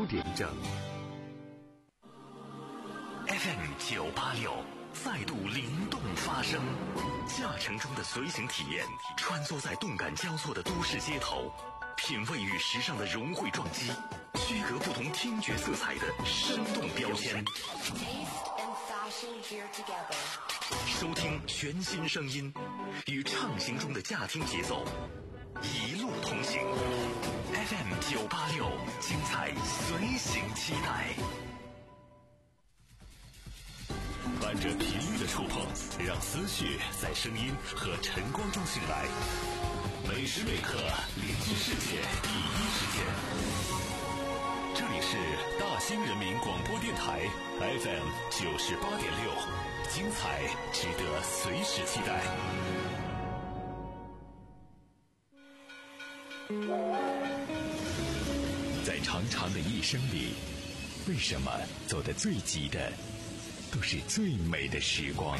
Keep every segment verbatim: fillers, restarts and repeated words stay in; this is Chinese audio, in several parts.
九点整。 F M 九八六再度灵动发声，驾乘中的随行体验，穿梭在动感交错的都市街头，品味与时尚的融汇撞击，区隔不同听觉色彩的生动标签。收听全新声音，与畅行中的驾听节奏，一路同行。F M 九八六，精彩随行期待。伴着频率的触碰，让思绪在声音和晨光中醒来。每时每刻聆听世界第一时间。这里是大兴人民广播电台 F M 九十八点六，精彩值得随时期待。在长长的一生里，为什么走得最急的都是最美的时光？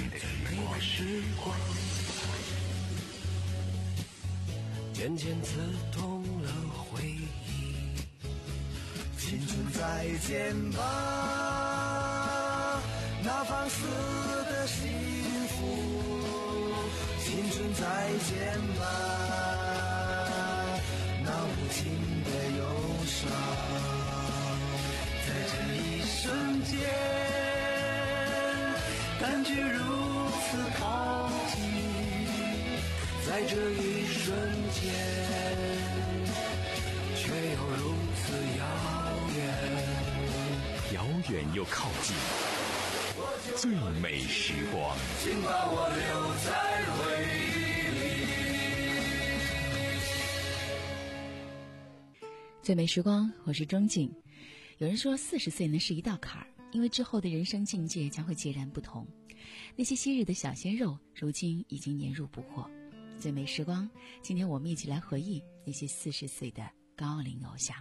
渐渐刺痛了回忆，青春再见吧，那放肆的幸福，青春再见吧，那无情的忧伤，在这一瞬间感觉如此靠近，在这一瞬间却又如此遥远， 遥远又靠近，最美时光， 请把我留在回忆里。 最美时光，我是钟静。有人说四十岁呢是一道坎儿，因为之后的人生境界将会截然不同。那些昔日的小鲜肉，如今已经年入不惑。最美时光，今天我们一起来回忆那些四十岁的高龄偶像。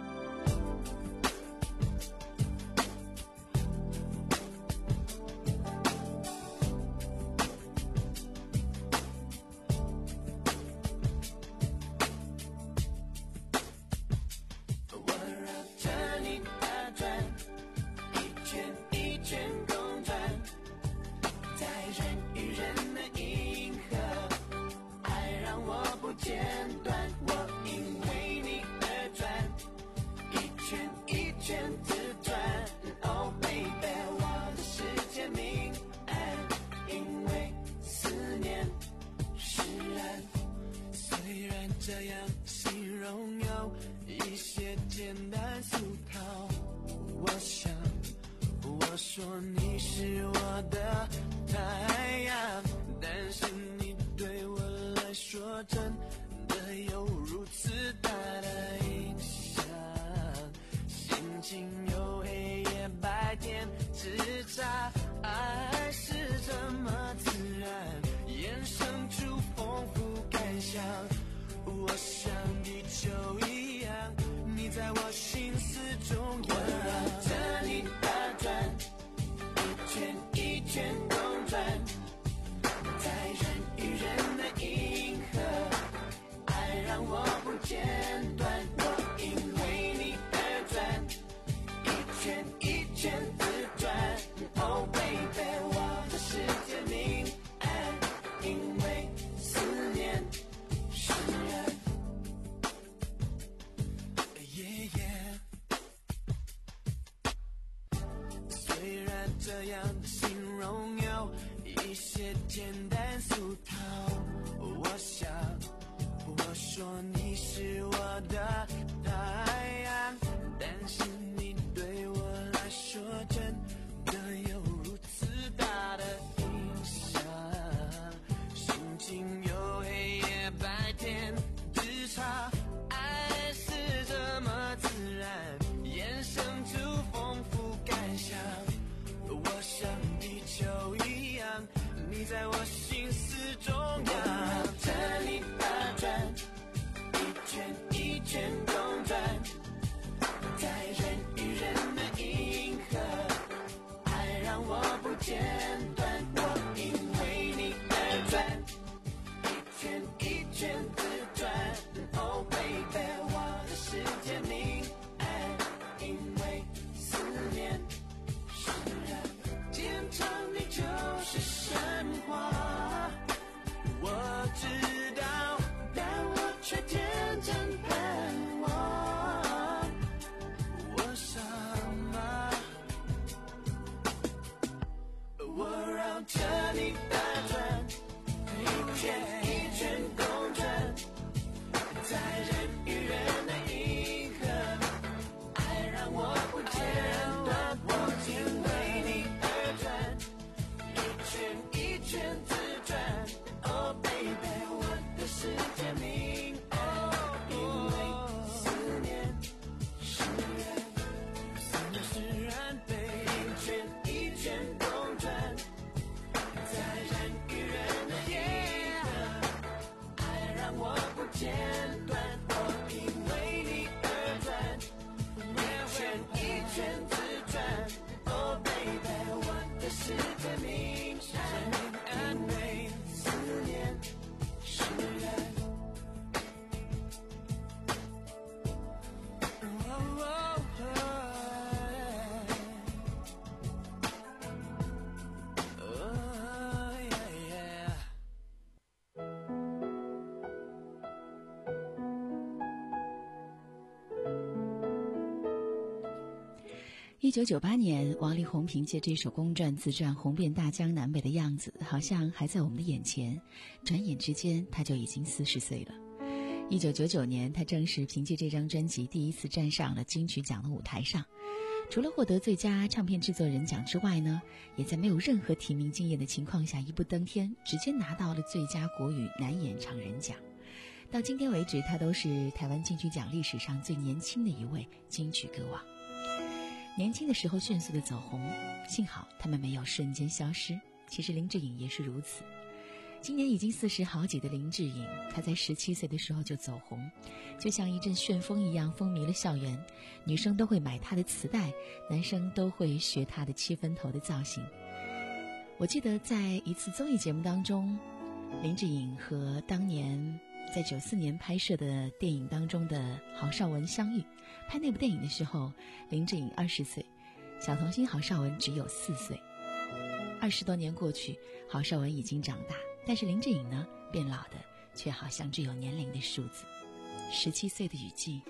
这样形容有一些简单俗套，我想我说你是我的太阳，但是你对我来说真的有如此大的影响，心情有黑夜白天之差，爱是这么自然衍生出丰富感想，我像地球一样，你在我心思中央，我绕着你打转，一圈一圈公转，在人与人的银河，爱让我不间断，我因为你而转，一圈一圈自转， Oh baby， 我的世界明暗，因为思念使然。Yeah, yeah。 虽然这样的形容有一些简单俗套，我想我说你是我的太阳，但是你对我来说真的有如此大的影响，心情有黑夜白天之差，爱是这么自然衍生出丰富感想，我像地球一样，你在我心思中央，我绕着你打转，一圈一圈圈自转。Oh baby， 我的世界明闪，因为思念使然。Oh, oh, oh, oh, yeah, yeah. 一九九八年，王力宏凭借这首公转自传红遍大江南北的样子，好像还在我们的眼前。转眼之间，他就已经四十岁了。一九九九年，他正式凭借这张专辑第一次站上了金曲奖的舞台上。除了获得最佳唱片制作人奖之外呢，也在没有任何提名经验的情况下一步登天，直接拿到了最佳国语男演唱人奖。到今天为止，他都是台湾金曲奖历史上最年轻的一位金曲歌王。年轻的时候迅速的走红，幸好他们没有瞬间消失。其实林志颖也是如此。今年已经四十好几的林志颖，他在十七岁的时候就走红，就像一阵旋风一样风靡了校园，女生都会买他的磁带，男生都会学他的七分头的造型。我记得在一次综艺节目当中，林志颖和当年在九四年拍摄的电影当中的郝邵文相遇。拍那部电影的时候，林志颖二十岁，小童星郝邵文只有四岁。二十多年过去，郝邵文已经长大，但是林志颖呢，变老的却好像只有年龄的数字。十七岁的雨季。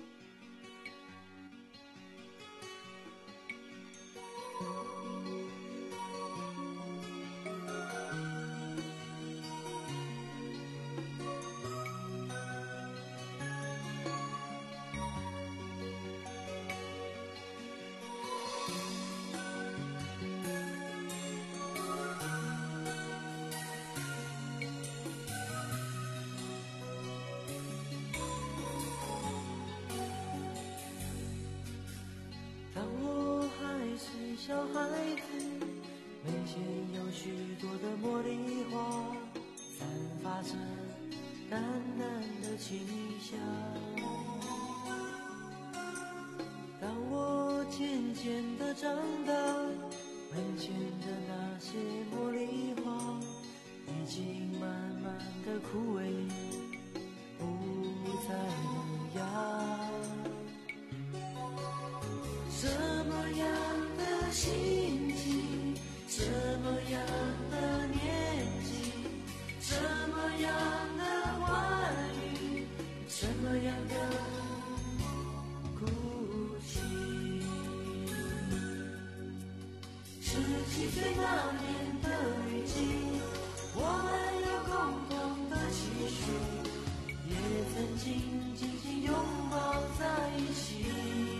小孩子眉间有许多的茉莉花，散发着淡淡的清香。当我渐渐地长大，门前的那些茉莉花已经慢慢地枯萎，不再萌芽。什么样的心情，什么样的年纪，什么样的话语，什么样的哭泣。十七岁那年的雨季，我们有共同的期许，也曾经紧紧拥抱在一起。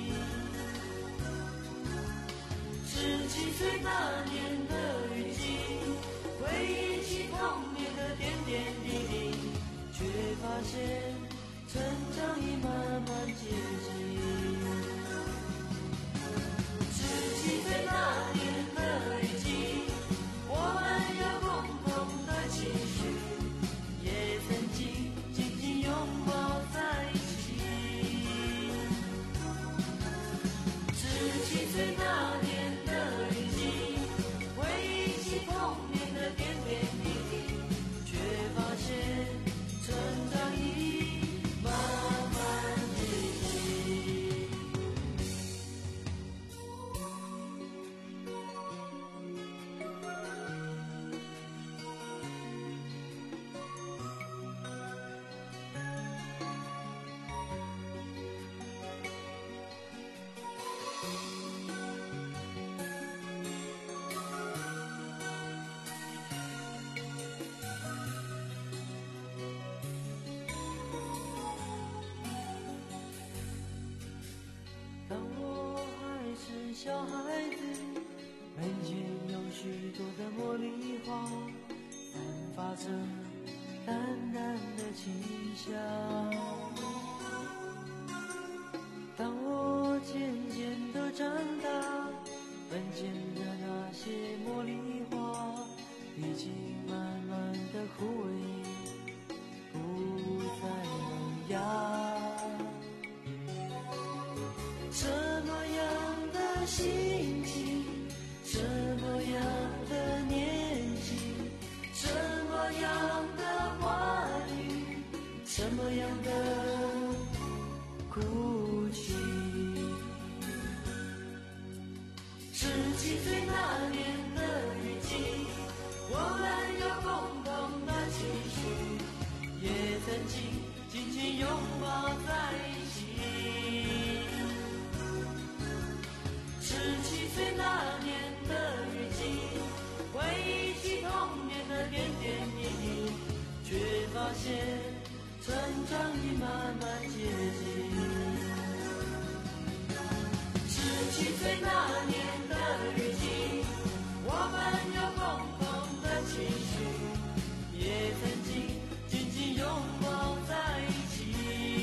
十七岁那年的雨季，回忆起童年的点点滴滴，却发现成长已慢慢接近。十七岁那年的雨季，我们有共同的期许，也曾经紧紧拥抱在一起。十七岁那年小孩子门前有许多的茉莉花，散发着淡淡的清香。当我渐渐地长大，门前的那些茉莉花已经慢慢地枯萎，不再萌芽。什么样的的心情，什么样的年纪，什么样的话语，什么样的哭泣。十七岁那年的雨季，我们有共同的期许，也曾经紧紧拥抱在一起。十七岁那年的雨季，回忆起童年的点点滴滴，却发现成长已慢慢接近。十七岁那年的雨季，我们有共同的期许，也曾经紧紧拥抱在一起。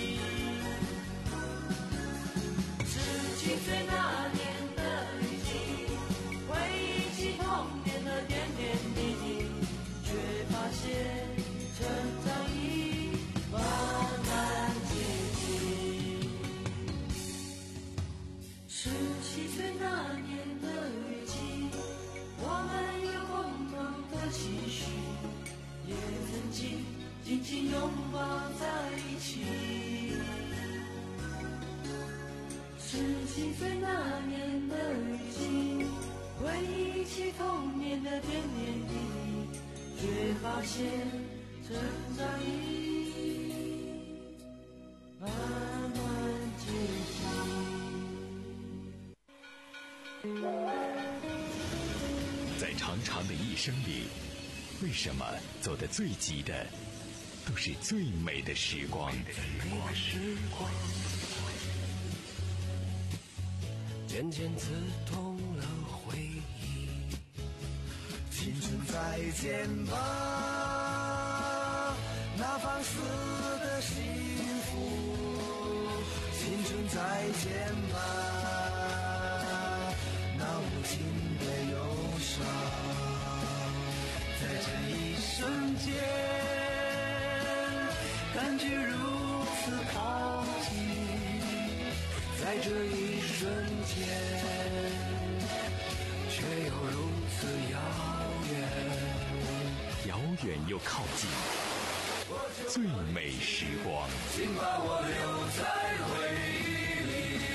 十七岁那年的雨季，回忆起童年的点点滴滴，却发现成长已慢慢接近。十七岁那年的雨季，我们有共同的期许，也曾经紧紧拥抱在一起。十七岁那年的雨季，回忆起童年的点点滴滴，却发现成长已慢慢接近。 在长长的一生里，为什么走得最急的都是最美的时光？ 渐渐刺痛了回忆，青春再见吧，那放肆的幸福，青春再见吧，那无尽的忧伤，在这一瞬间感觉如此靠近，在这一瞬间却又如此遥远， 遥远又靠近，最美时光， 请把我留在回忆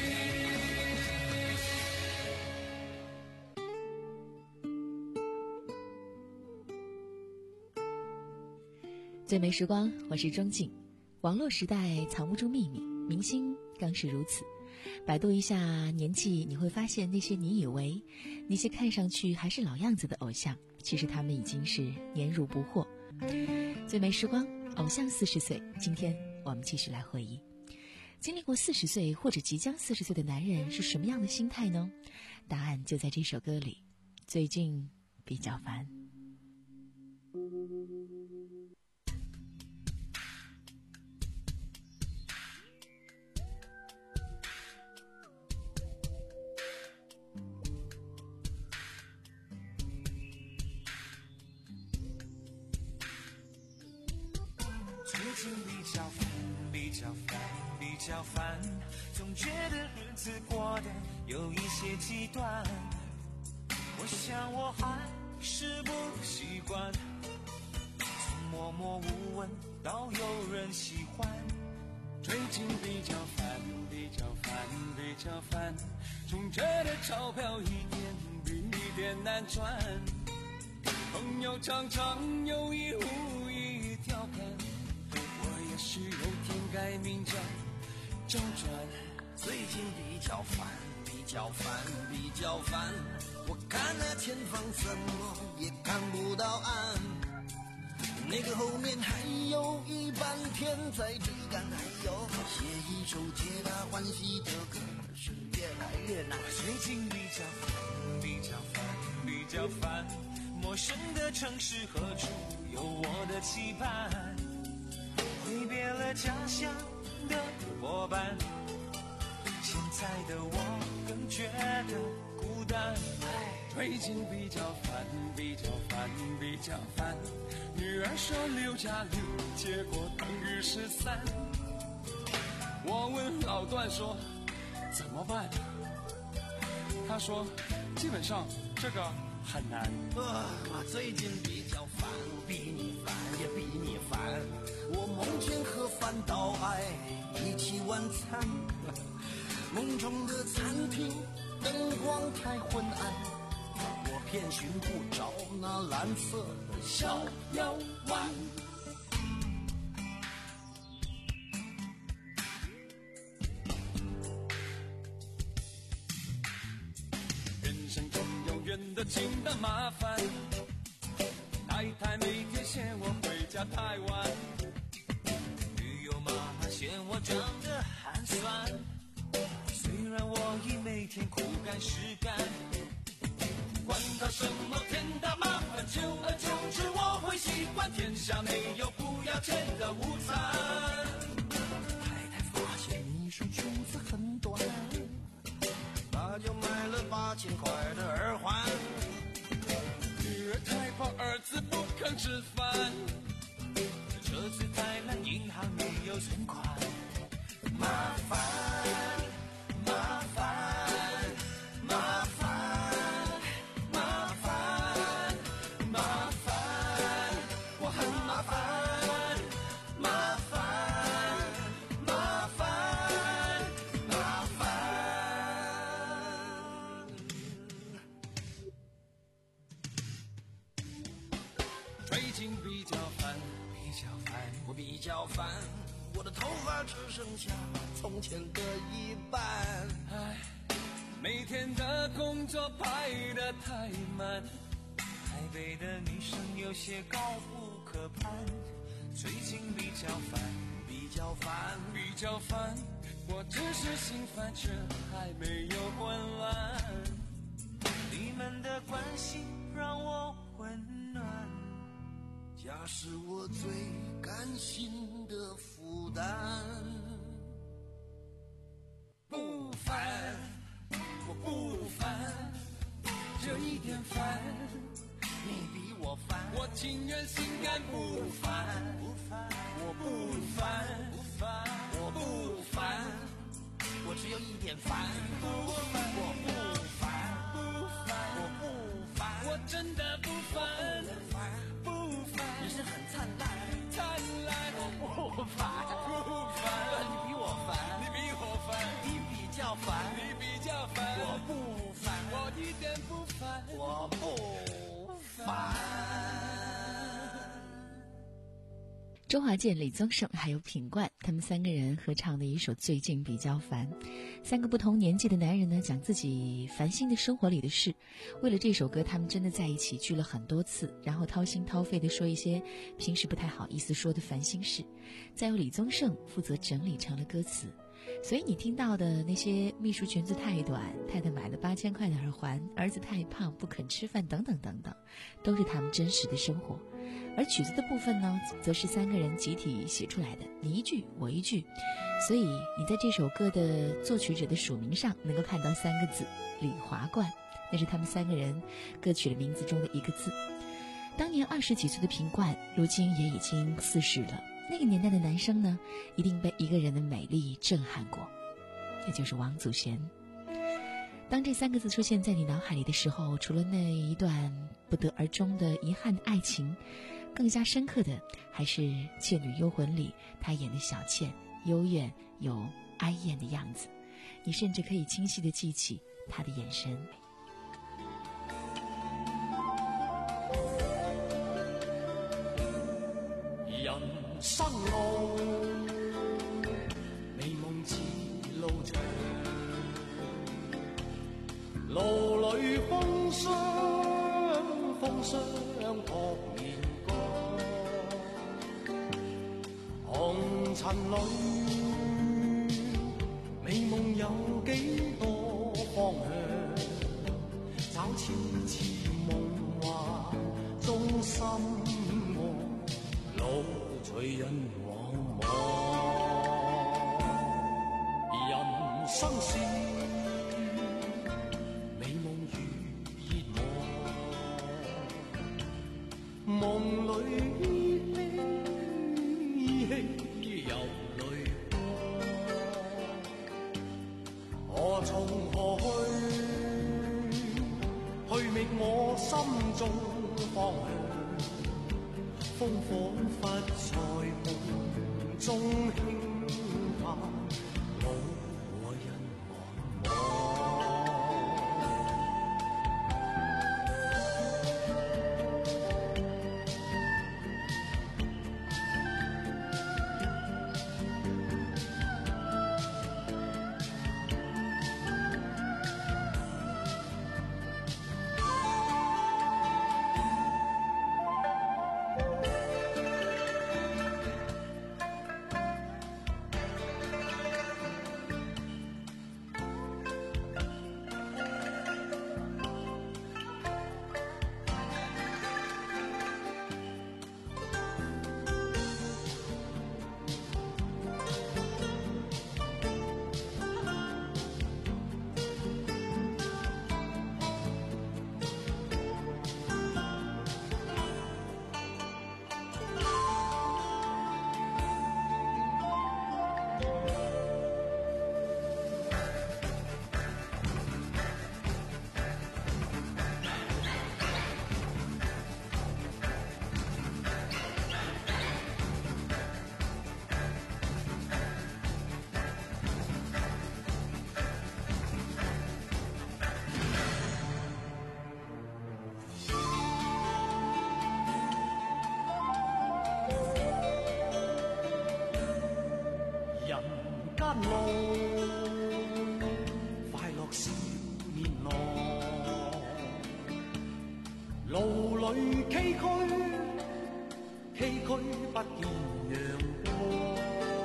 里。最美时光，我是钟静。网络时代藏不住秘密，明星更是如此。百度一下年纪，你会发现那些你以为那些看上去还是老样子的偶像，其实他们已经是年如不惑。最美时光，偶像四十岁，今天我们继续来回忆，经历过四十岁或者即将四十岁的男人是什么样的心态呢？答案就在这首歌里。最近比较烦。 最近比较烦，比较烦，比较烦，总觉得日子过得有一些极端。我想我还是不习惯，从默默无闻到有人喜欢。最近比较烦，比较烦，比较烦，总觉得钞票一点比一点难赚。朋友常常有意无意调侃，也许有天改名叫周转。最近比较烦，比较烦，比较烦，我看了前方怎么也看不到岸，那个后面还有一半天在追赶，还有写一首皆大欢喜的歌是越来越难。最近比较烦，比较烦，比较烦，陌生的城市何处有我的期盼，挥别了家乡的伙伴，现在的我更觉得孤单。最近比较烦，比较烦，比较烦，女儿说六加六，结果等于十三。我问老段说怎么办， 他说基本上这个很难。 呃，我最近比较烦，比你烦也比你烦。我梦见和范岛爱一起晚餐，梦中的餐厅灯光太昏暗，我偏寻不着那蓝色的小药丸。 人生中有远的近的麻烦，太太每天嫌我回家太晚， 女友妈妈嫌我长得寒酸，虽然我已每天苦干实干， 管他什么天大麻烦，久而久之我会习惯，天下没有不要钱的午餐。 太太发现你说裙子很短，那就买了八千块的耳环。 女儿太怕儿子不肯吃饭， 车子太烂，银行没有存款。麻烦，麻烦，麻烦，麻烦，麻烦，我很麻烦，麻烦，麻烦，麻烦。 最近比较烦， 比较烦，我比较烦，我的头发只剩下从前的一半。 唉，每天的工作排得太满， 台北的女生有些高不可攀，最近比较烦，比较烦， 比较烦，我只是心烦，却还没有混乱。 你们的关心让我温暖，家是我最甘心的负担。 不烦，我不烦，这一点烦， 你比我烦， 我情愿心甘不烦， 不烦， 我不烦， 不烦，我不烦，我只有一点烦， 不烦， 我不烦， 不烦， 我不烦， 我真的不烦， 不烦， 不烦， 人生很灿烂， 灿烂， 我不烦， 不烦， 你比我烦， 你比我烦， 你比较烦， 你比较烦， 我不烦， 我一点不烦， 我不烦。 周华健、李宗盛还有品冠，他们三个人合唱的一首《最近比较烦》。三个不同年纪的男人呢，讲自己烦心的生活里的事。为了这首歌，他们真的在一起聚了很多次，然后掏心掏肺地说一些平时不太好意思说的烦心事。再由李宗盛负责整理成了歌词。所以你听到的那些秘书裙子太短，太太买了八千块的耳环，儿子太胖不肯吃饭等等等等，都是他们真实的生活。而曲子的部分呢，则是三个人集体写出来的，你一句我一句。所以你在这首歌的作曲者的署名上能够看到三个字李华冠，那是他们三个人歌曲的名字中的一个字。当年二十几岁的品冠，如今也已经四十了。那个年代的男生呢，一定被一个人的美丽震撼过，也就是王祖贤。当这三个字出现在你脑海里的时候，除了那一段不得而终的遗憾的爱情，更加深刻的还是《倩女幽魂》里他演的小倩幽怨有哀艳的样子，你甚至可以清晰地记起他的眼神。 人生路，美夢似路長，路裏風霜，風霜撲面光，紅塵裏，美夢有幾多方向，找次次夢幻中心愛。路隨人往往，人生是美夢如熱望，夢裏依稀有淚光，何從何去？ 我心中方向，風彷彿在夢中輕拍，我和人茫茫。路快樂是面浪，路裏崎嶇崎嶇不見陽光，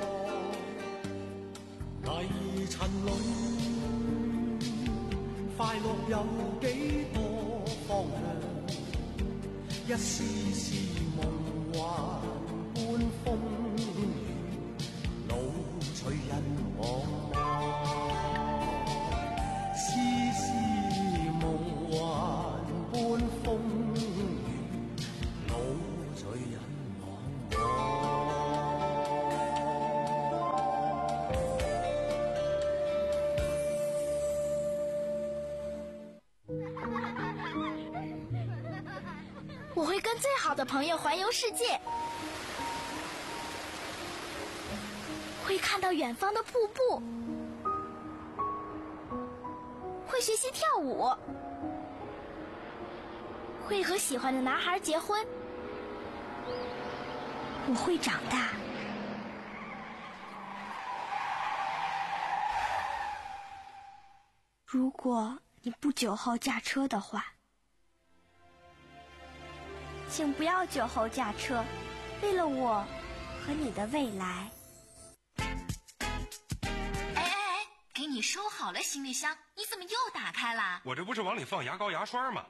泥塵裏快樂有幾多方向，一絲絲夢幻般風雨，路隨人茫茫，絲絲夢幻般風雨，路隨人茫茫。 我会跟最好的朋友环游世界，会看到远方的瀑布，会学习跳舞，会和喜欢的男孩结婚。我会长大。如果你不酒后驾车的话，请不要酒后驾车，为了我和你的未来。 你收好了行李箱，你怎么又打开了？ 我这不是往里放牙膏牙刷吗？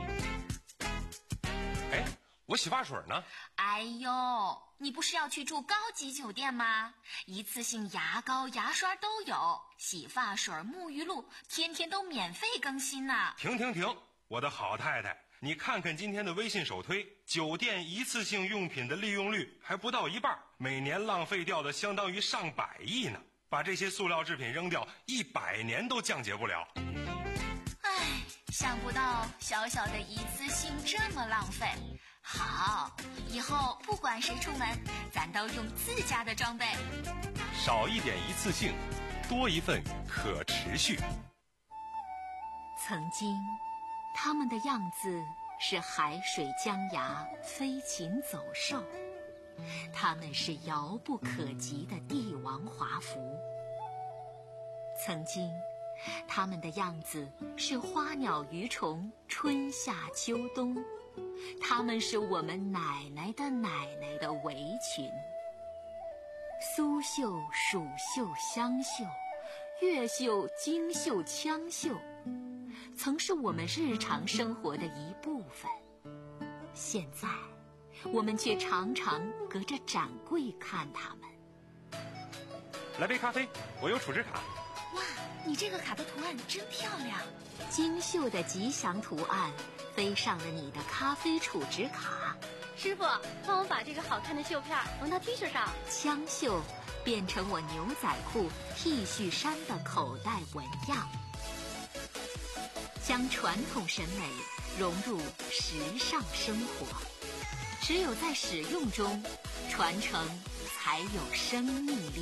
哎，我洗发水呢？ 哎呦，你不是要去住高级酒店吗？一次性牙膏牙刷都有，洗发水沐浴露天天都免费更新呢。 停停停，我的好太太，你看看今天的微信首推，酒店一次性用品的利用率还不到一半，每年浪费掉的相当于上百亿呢。把这些塑料制品扔掉，一百年都降解不了。 唉，想不到小小的一次性这么浪费。好，以后不管谁出门，咱都用自家的装备。 少一点一次性，多一份可持续。 曾经，他们的样子是海水江崖，飞禽走兽。他们是遥不可及的帝王华服。曾经，他们的样子是花鸟鱼虫，春夏秋冬。他们是我们奶奶的奶奶的围裙。苏绣、蜀绣、湘绣，越绣、京绣、羌绣，曾是我们日常生活的一部分。现在我们却常常隔着展柜看他们。 来杯咖啡，我有储值卡。 哇，你这个卡的图案真漂亮，精绣的吉祥图案飞上了你的咖啡储值卡。 师傅，帮我把这个好看的绣片缝到 T 恤上。 枪绣变成我牛仔裤、T 恤衫的口袋纹样，将传统审美融入时尚生活。只有在使用中，传承才有生命力。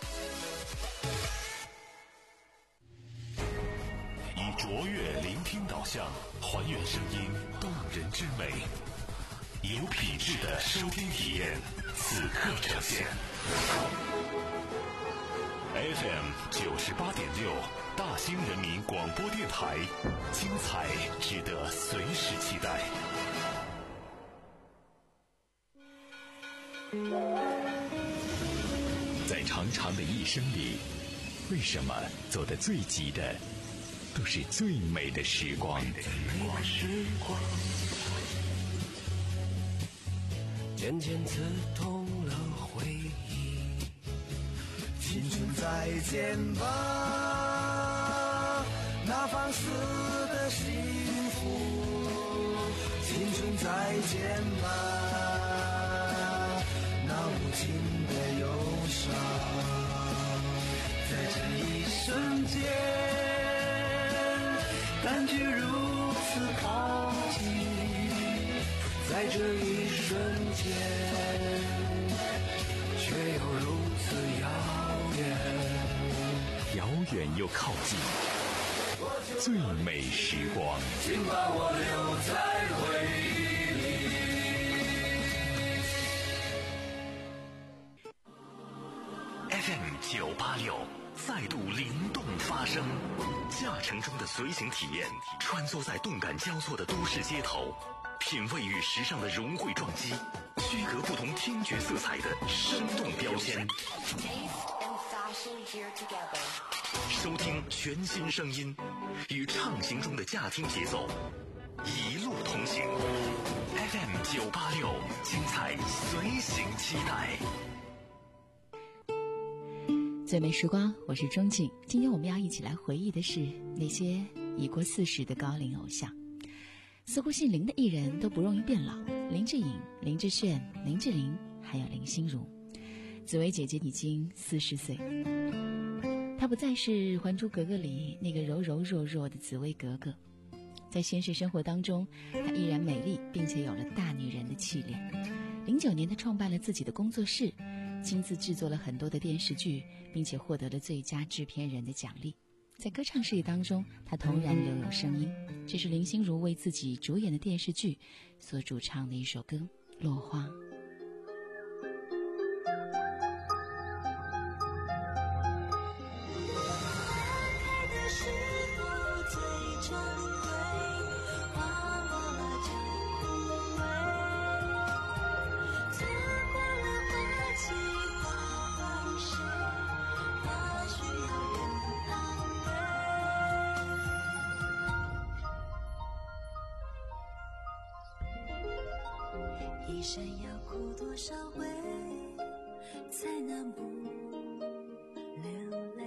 以卓越聆听导向，还原声音动人之美，有品质的收听体验，此刻呈现。F M 九十八点六，大兴人民广播电台，精彩值得随时期待。 在长长的一生里，为什么走得最急的都是最美的时光？ 渐渐刺痛了回忆，青春再见吧，那放肆的幸福，青春再见吧，那无尽的忧伤，在这一瞬间感觉如此靠近，在这一瞬间却又如此遥远， 遥远又靠近，最美时光， 请把我留在回忆里。F M 九八六再度灵动发声，驾乘中的随行体验，穿梭在动感交错的都市街头，品味与时尚的融汇撞击，区隔不同听觉色彩的生动标签，收听全新声音，与畅行中的驾听节奏一路同行。 F M 九八六，精彩随行期待。 最美时光，我是钟静。今天我们要一起来回忆的是那些已过四十的高龄偶像。似乎姓林的艺人都不容易变老，林志颖、林志炫、林志玲，还有林心如。紫薇姐姐已经四十岁，她不再是《还珠格格》里那个柔柔弱弱的紫薇格格，在现实生活当中，她依然美丽，并且有了大女人的气量。零九年，她创办了自己的工作室，亲自制作了很多的电视剧，并且获得了最佳制片人的奖励。在歌唱事业当中，她同样留有声音。这是林心如为自己主演的电视剧所主唱的一首歌《落花》。 一生要哭多少回才能不流泪，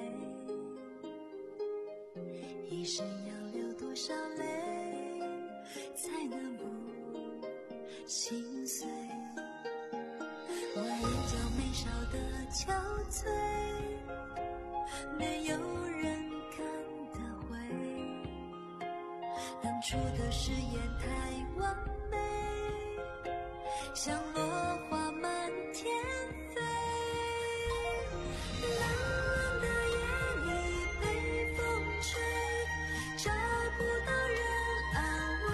一生要流多少泪才能不心碎，我眼角眉梢的憔悴没有人看得回，当初的誓言太完美，像落花满天飞，冷冷的夜里被风吹，找不到人安慰，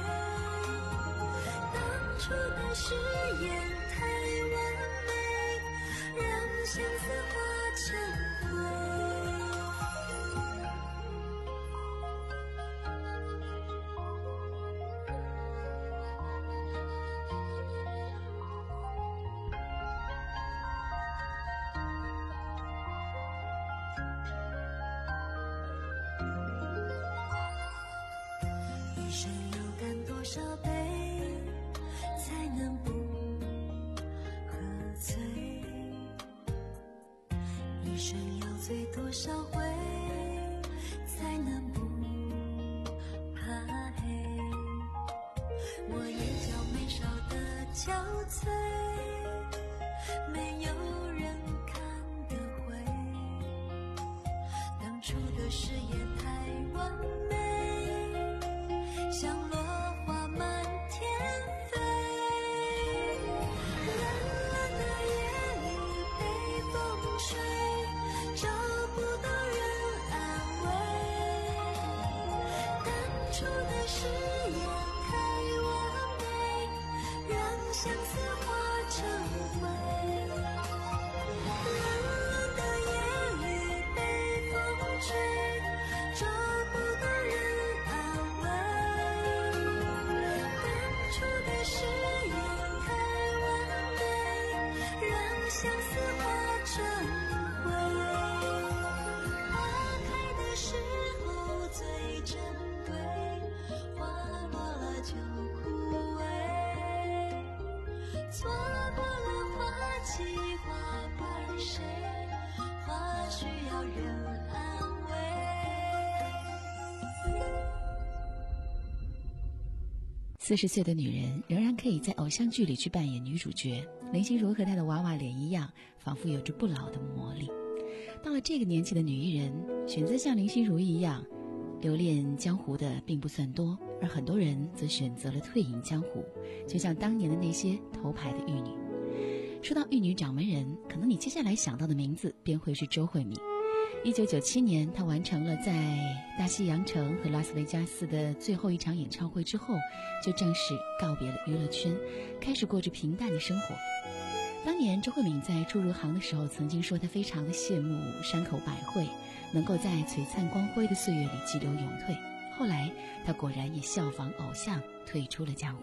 当初的誓言太完美，让相思化成灰。一生要干多少杯才能不喝醉，一生要醉多少回才能不怕黑，我眼角眉梢的憔悴没有人看得回，当初的誓言太完美，像落花初的誓言太完美，让相思化成灰。冷冷的夜里被风吹，找不到人安慰。当初的誓言太完美，让相思化成灰。花开的时候最珍贵，花落了就枯萎。错过了花期花瓣谁，花需要人安慰。 四十岁的女人仍然可以在偶像剧里去扮演女主角，林心如和她的娃娃脸一样，仿佛有着不老的魔力。到了这个年纪的女艺人，选择像林心如一样留恋江湖的并不算多，而很多人则选择了退隐江湖，就像当年的那些头牌的玉女。说到玉女掌门人，可能你接下来想到的名字便会是周慧敏。一九九七年，她完成了在大西洋城和拉斯维加斯的最后一场演唱会之后，就正式告别了娱乐圈，开始过着平淡的生活。当年周慧敏在初入行的时候曾经说她非常的羡慕山口百惠能够在璀璨光辉的岁月里急流勇退，后来她果然也效仿偶像退出了江湖。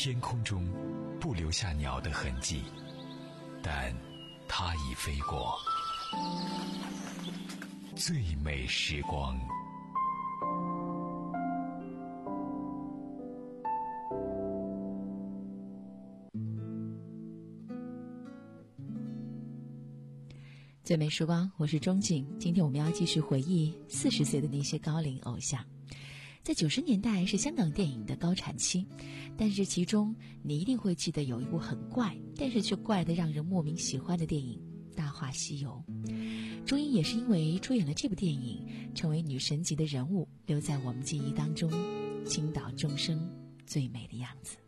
天空中不留下鸟的痕迹，但它已飞过。最美时光。 最美时光，我是钟景。今天我们要继续回忆四十岁的那些高龄偶像。在九十年代是香港电影的高产期，但是其中你一定会记得有一部很怪，但是却怪得让人莫名喜欢的电影《大话西游》。朱茵也是因为出演了这部电影，成为女神级的人物，留在我们记忆当中，倾倒众生最美的样子。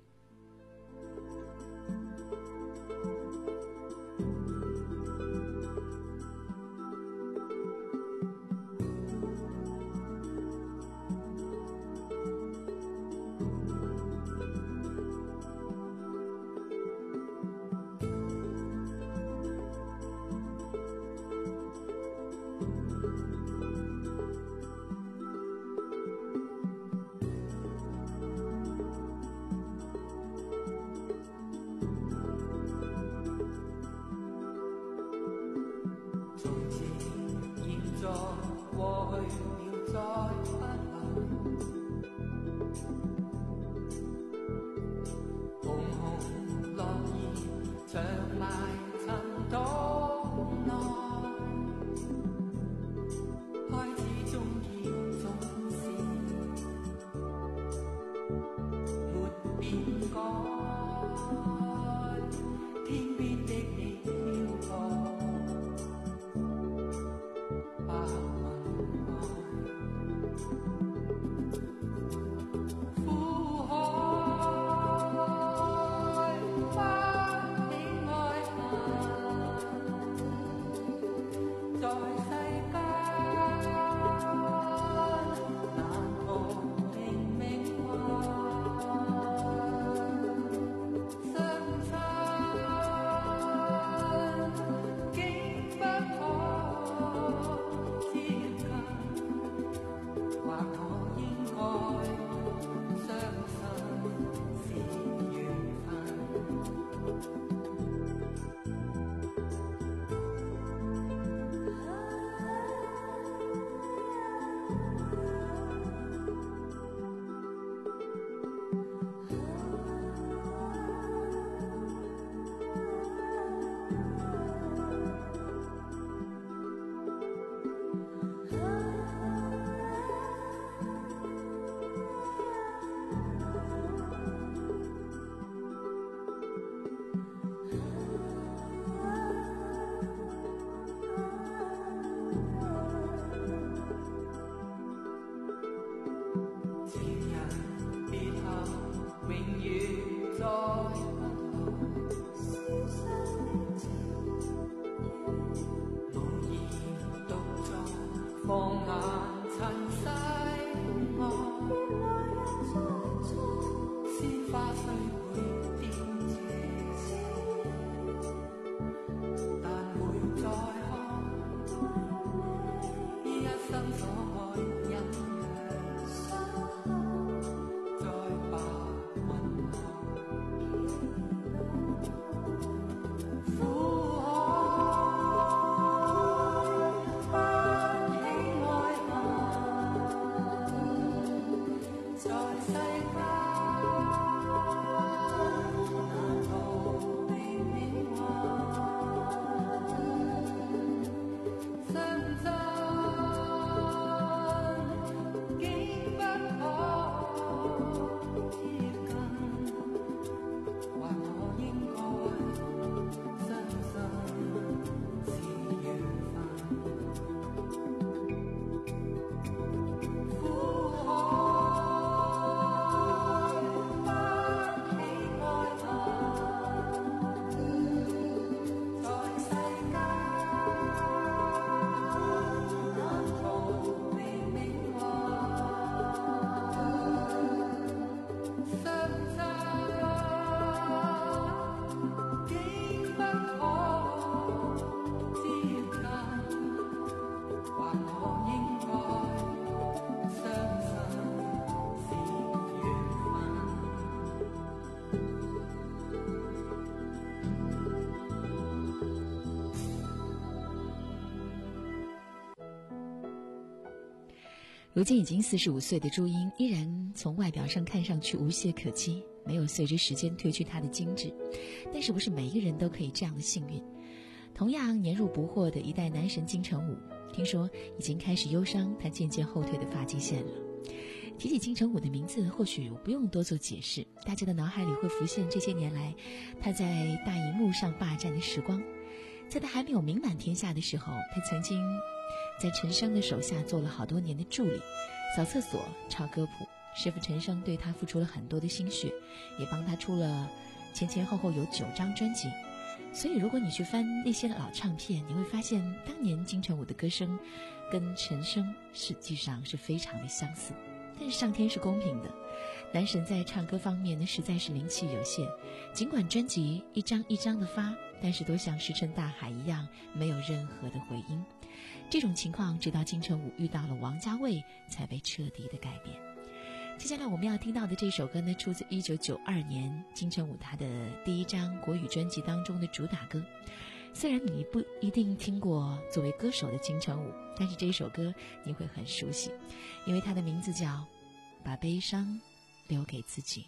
如今已经四十五岁的朱茵，依然从外表上看上去无懈可击，没有随着时间褪去她的精致。但是不是每一个人都可以这样的幸运。同样年入不惑的一代男神金城武，听说已经开始忧伤他渐渐后退的发际线了。提起金城武的名字，或许我不用多做解释，大家的脑海里会浮现这些年来他在大荧幕上霸占的时光。在他还没有名满天下的时候，他曾经在陈升的手下做了好多年的助理，扫厕所、抄歌谱。师傅陈升对他付出了很多的心血，也帮他出了前前后后有九张专辑。所以如果你去翻那些老唱片，你会发现当年金城武的歌声跟陈升实际上是非常的相似。但是上天是公平的，男神在唱歌方面呢实在是灵气有限，尽管专辑一张一张的发，但是都像石沉大海一样，没有任何的回音。这种情况直到金城武遇到了王家卫才被彻底的改变。接下来我们要听到的这首歌呢，出自一九九二年金城武他的第一张国语专辑当中的主打歌。虽然你不一定听过作为歌手的金城武，但是这首歌你会很熟悉，因为它的名字叫《把悲伤留给自己》。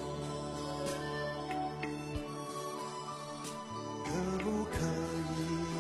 可不可以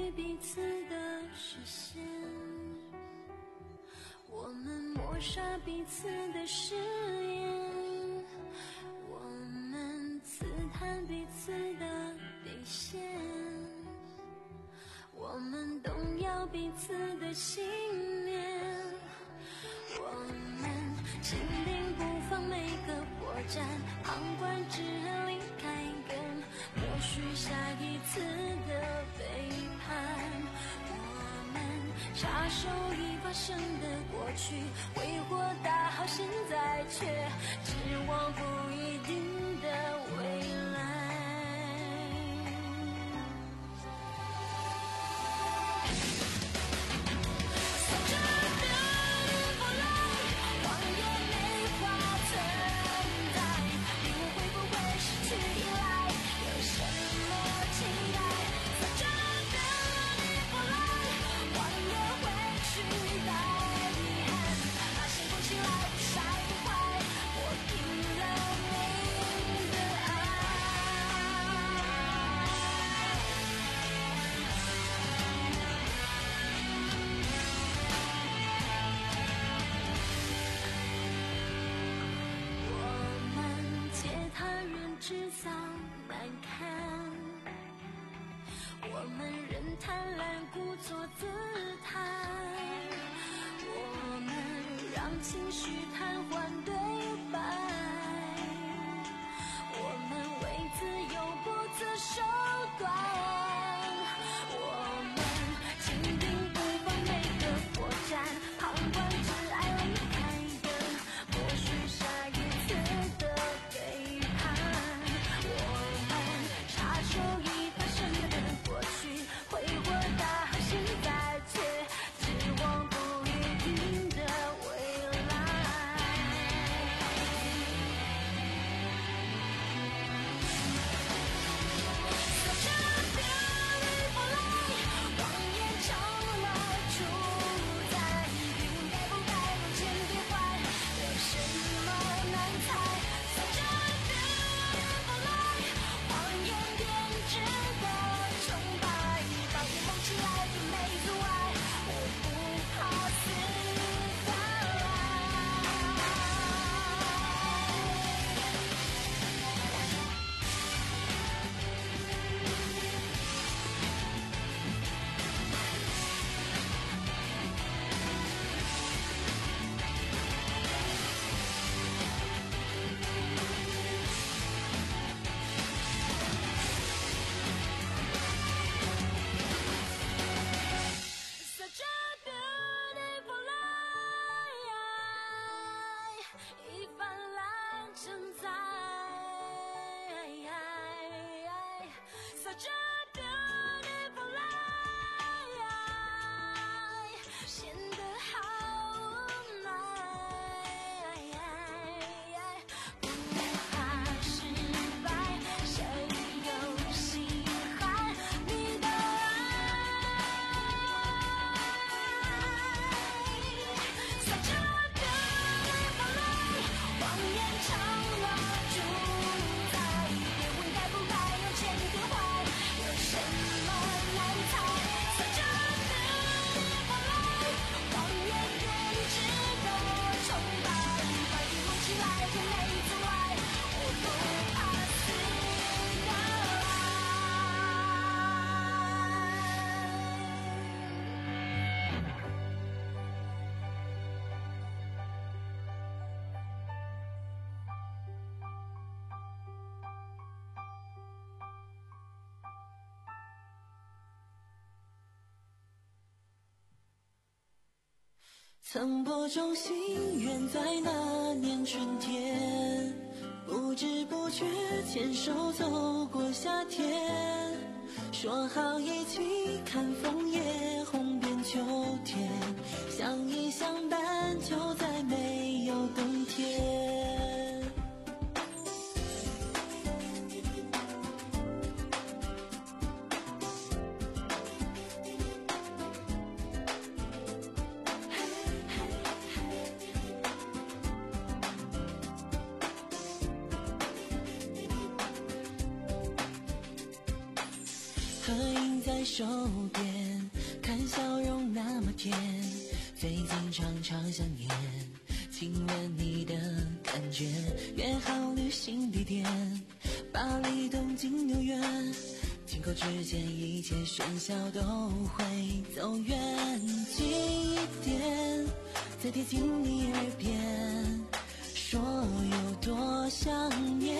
对彼此的视线，我们抹杀彼此的誓言，我们刺探彼此的底线，我们动摇彼此的信念，我们坚定不放每个破绽，旁观只离开更默许下一次的背叛，我们插手已发生的过去，挥霍大好现在，却指望不一定的未来。制造难堪，我们任贪婪故作姿态，我们让情绪瘫痪对白，我们为自由不择手段，我们坚定不放每个破绽，旁观只爱离开的默许下一次的背叛，插手已发生的过去，挥霍大好现在，却指望不一定的未来。So just beautiful life， 谎言成了主宰，应该不该往前变坏，有什么难猜 ？So just beautiful life， 谎言编织的崇拜，把眼蒙起来就没阻碍，我不怕死在。Such a beautiful life， 已泛滥成灾。Such a beautiful life， 显得好无奈。不怕失败，谁又稀罕你的爱？ Such a beautiful life， 谎言成了主宰，别问该不该往前变坏，有什么难猜 ？Such a beautiful life， 谎言编织的崇拜，把眼蒙起来就没阻碍，我不怕死的曾播种心愿在那年春天，不知不觉牵手走过夏天，说好一起看枫叶红遍秋天，相依相伴就在没有冬天。合影在手边， 笑容那么甜，最近常常想念，请问你的感觉？约好旅行地点，巴黎、东京、纽约，亲口之间一切喧嚣都会走远，近一点，再贴近你耳边，说有多想念，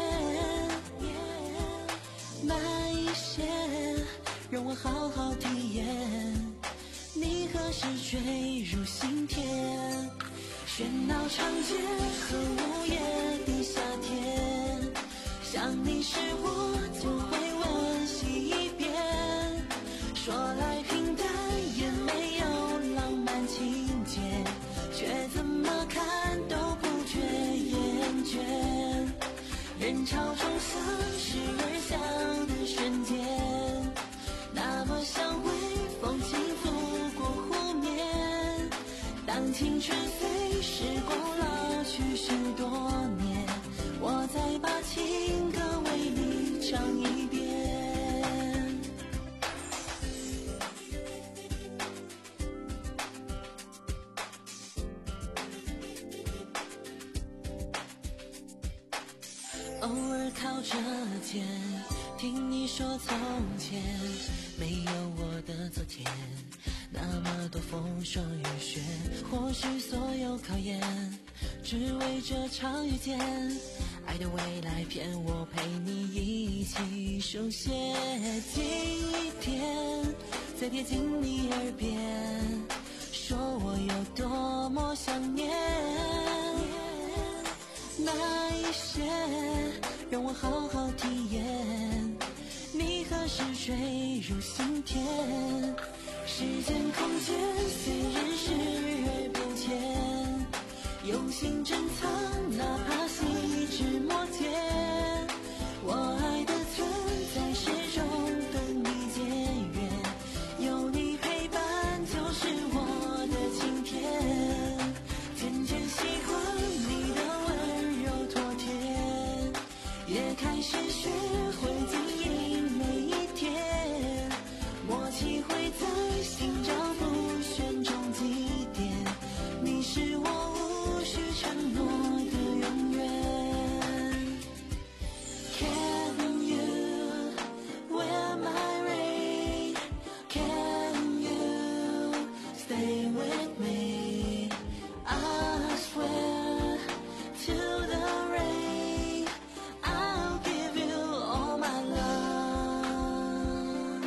慢一些，让我好好体验你何时坠入心田，喧闹长街和午夜的夏天，想你时我就会温习一遍，说来平淡也没有浪漫情节，却怎么看都不觉厌倦，人潮中相视而笑的瞬间，那么像微风轻拂过湖面，当青春随时光老去许多年，我再把情歌为你唱一遍。偶尔靠着肩，听你说从前没有我的昨天，那么多风霜雨雪，或许所有考验只为这场遇见，爱的未来骗我陪你一起书写，近一点，再贴近你耳边，说我有多么想念，慢一些，让我好好体验你何时坠入心田，时间空间随人事而变迁，用心珍藏，哪怕细枝末节，我爱的存在始终等你结缘，有你陪伴就是我的晴天，渐渐习惯你的温柔妥帖，也开始学会经营每一天，默契会在心照不宣中积淀，你是我无需承诺的永远。Can you wear my ring? Can you stay with me? I swear to the rain, I'll give you all my love.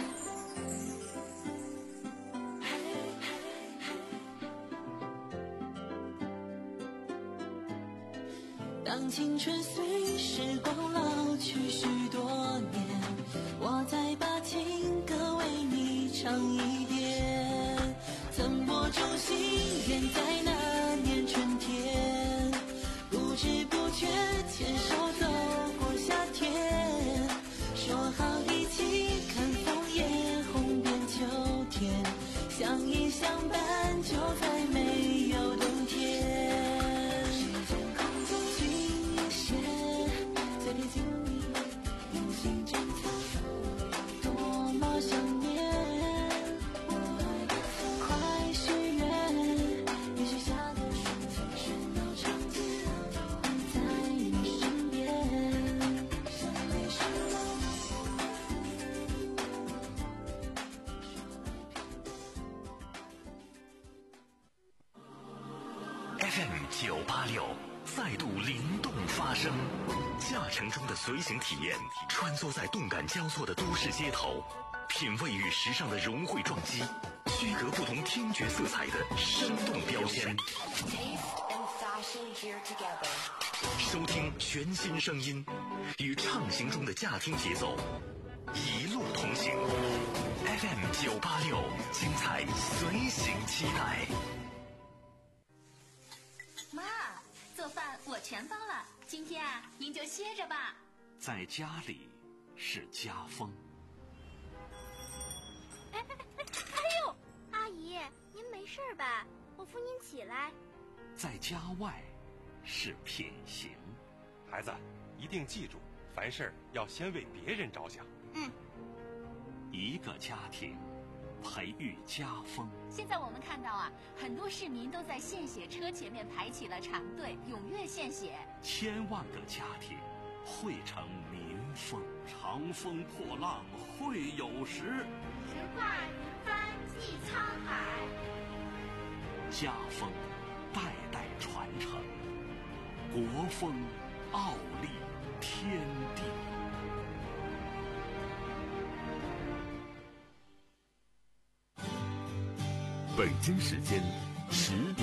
当青春随时光老去许多年，我再把情歌为你唱一遍，曾播种心愿在那年春天，不知不觉牵手走过夏天，说好一起看枫叶红遍秋天，相依相伴就再没有冬天，时间空间近一些，再贴近你，用心珍藏，多么想念，快许愿，也许下个瞬间喧闹长街会在你身边，想你时我 F M 九八六再度灵动发声，驾乘中的随行体验，穿梭在动感交错的都市街头，品味与时尚的融汇撞击，区隔不同听觉色彩的生动标签，收听全新声音，与畅行中的驾听节奏，一路同行。F M 九八六，精彩随行期待。 妈，做饭我全帮了，今天啊，您就歇着吧。 在家里是家风。 哎哎哎！哎呦，阿姨，您没事吧？我扶您起来。 在家外是品行。 孩子，一定记住，凡事要先为别人着想。 嗯。 一个家庭培育家风。 现在我们看到啊，很多市民都在献血车前面排起了长队，踊跃献血。 千万个家庭汇成民风，长风破浪会有时， 直挂云帆济沧海。 家风代代传承，国风傲立天地。 北京时间十点。